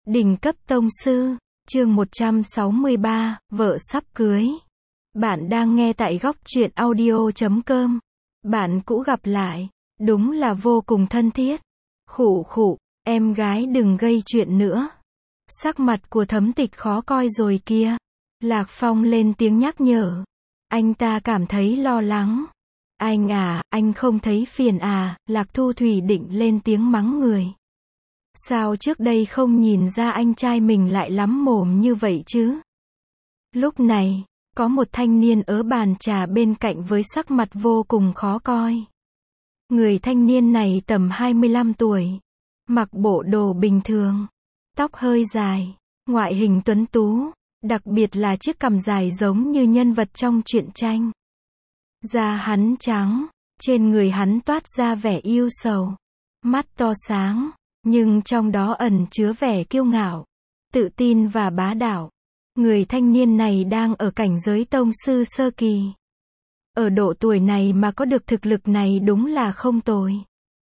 Đỉnh cấp tông sư, chương 163, vợ sắp cưới. Bạn đang nghe tại góc truyện audio.com. Bạn cũ gặp lại, đúng là vô cùng thân thiết. Khụ khụ, em gái đừng gây chuyện nữa. Sắc mặt của Thấm Tịch khó coi rồi kia. Lạc Phong lên tiếng nhắc nhở. Anh ta cảm thấy lo lắng. Anh à, anh không thấy phiền à, Lạc Thu Thủy định lên tiếng mắng người. Sao trước đây không nhìn ra anh trai mình lại lắm mồm như vậy chứ? Lúc này, có một thanh niên ở bàn trà bên cạnh với sắc mặt vô cùng khó coi. Người thanh niên này tầm 25 tuổi, mặc bộ đồ bình thường, tóc hơi dài, ngoại hình tuấn tú, đặc biệt là chiếc cằm dài giống như nhân vật trong truyện tranh. Da hắn trắng, trên người hắn toát ra vẻ yêu sầu, mắt to sáng, nhưng trong đó ẩn chứa vẻ kiêu ngạo, tự tin và bá đạo. Người thanh niên này đang ở cảnh giới tông sư sơ kỳ. Ở độ tuổi này mà có được thực lực này đúng là không tồi.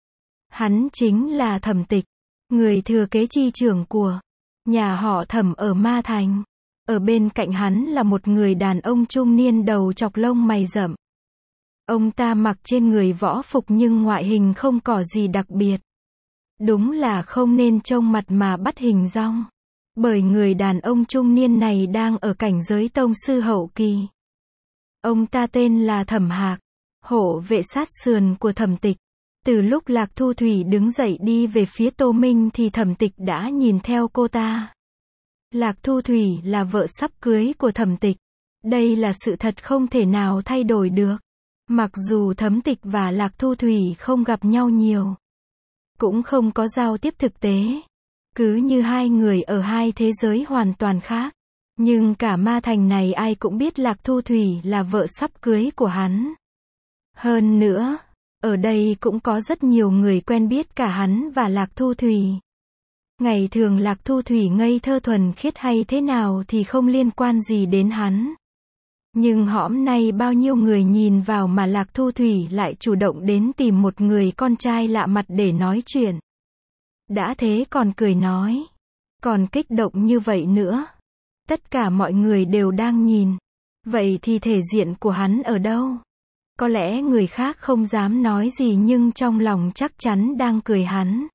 Hắn chính là Thẩm Tịch, người thừa kế chi trưởng của nhà họ Thẩm ở Ma Thành. Ở bên cạnh hắn là một người đàn ông trung niên đầu chọc lông mày rậm. Ông ta mặc trên người võ phục nhưng ngoại hình không có gì đặc biệt. Đúng là không nên trông mặt mà bắt hình dong. Bởi người đàn ông trung niên này đang ở cảnh giới tông sư hậu kỳ. Ông ta tên là Thẩm Hạc, hộ vệ sát sườn của Thẩm Tịch. Từ lúc Lạc Thu Thủy đứng dậy đi về phía Tô Minh thì Thẩm Tịch đã nhìn theo cô ta. Lạc Thu Thủy là vợ sắp cưới của Thẩm Tịch. Đây là sự thật không thể nào thay đổi được. Mặc dù Thẩm Tịch và Lạc Thu Thủy không gặp nhau nhiều, cũng không có giao tiếp thực tế, cứ như hai người ở hai thế giới hoàn toàn khác. Nhưng cả Ma Thành này ai cũng biết Lạc Thu Thủy là vợ sắp cưới của hắn. Hơn nữa, ở đây cũng có rất nhiều người quen biết cả hắn và Lạc Thu Thủy. Ngày thường Lạc Thu Thủy ngây thơ thuần khiết hay thế nào thì không liên quan gì đến hắn. Nhưng hõm nay bao nhiêu người nhìn vào mà Lạc Thu Thủy lại chủ động đến tìm một người con trai lạ mặt để nói chuyện. Đã thế còn cười nói, còn kích động như vậy nữa. Tất cả mọi người đều đang nhìn. Vậy thì thể diện của hắn ở đâu? Có lẽ người khác không dám nói gì nhưng trong lòng chắc chắn đang cười hắn.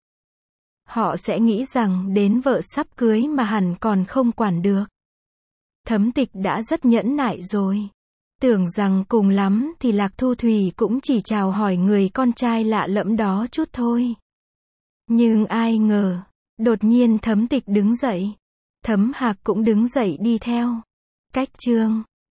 Họ sẽ nghĩ rằng đến vợ sắp cưới mà hẳn còn không quản được. Thấm Tịch đã rất nhẫn nại rồi. Tưởng rằng cùng lắm thì Lạc Thu Thủy cũng chỉ chào hỏi người con trai lạ lẫm đó chút thôi. Nhưng ai ngờ, đột nhiên Thấm Tịch đứng dậy. Thấm Hạc cũng đứng dậy đi theo. Cách chương